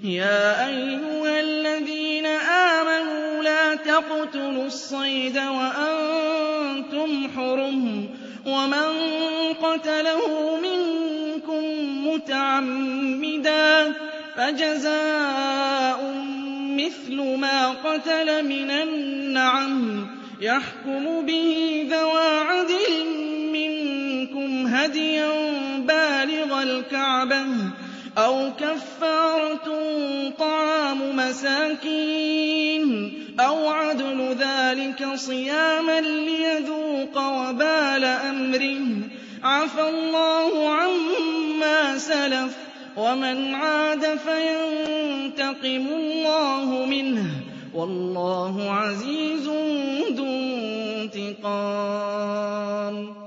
يَا أَيُّهَا الَّذِينَ آمَنُوا لَا تَقْتُلُوا الصَّيْدَ وَأَنتُمْ حُرُمٌ ۚ وَمَن قَتَلَهُ مِنكُم مُّتَعَمِّدًا فَجَزَاءٌ مِّثْلُ مَا قَتَلَ مِنَ النَّعَمِ يَحْكُمُ بِهِ ذَوَا عَدْلٍ مِّنكُمْ هَدْيًا بَالِغَ الْكَعْبَةِ أَوْ كَفَّارَةٌ طَعَامُ مَسَاكِينَ أَوْ عَدْلُ ذَٰلِكَ صِيَامًا لِّيَذُوقَ وَبَالَ أَمْرِهِ ۗ عَفَا اللَّهُ عَمَّا سَلَفَ ۚ وَمَنْ عَادَ فَيَنتَقِمُ اللَّهُ مِنْهُ ۗ وَاللَّهُ عَزِيزٌ ذُو انتِقَامٍ.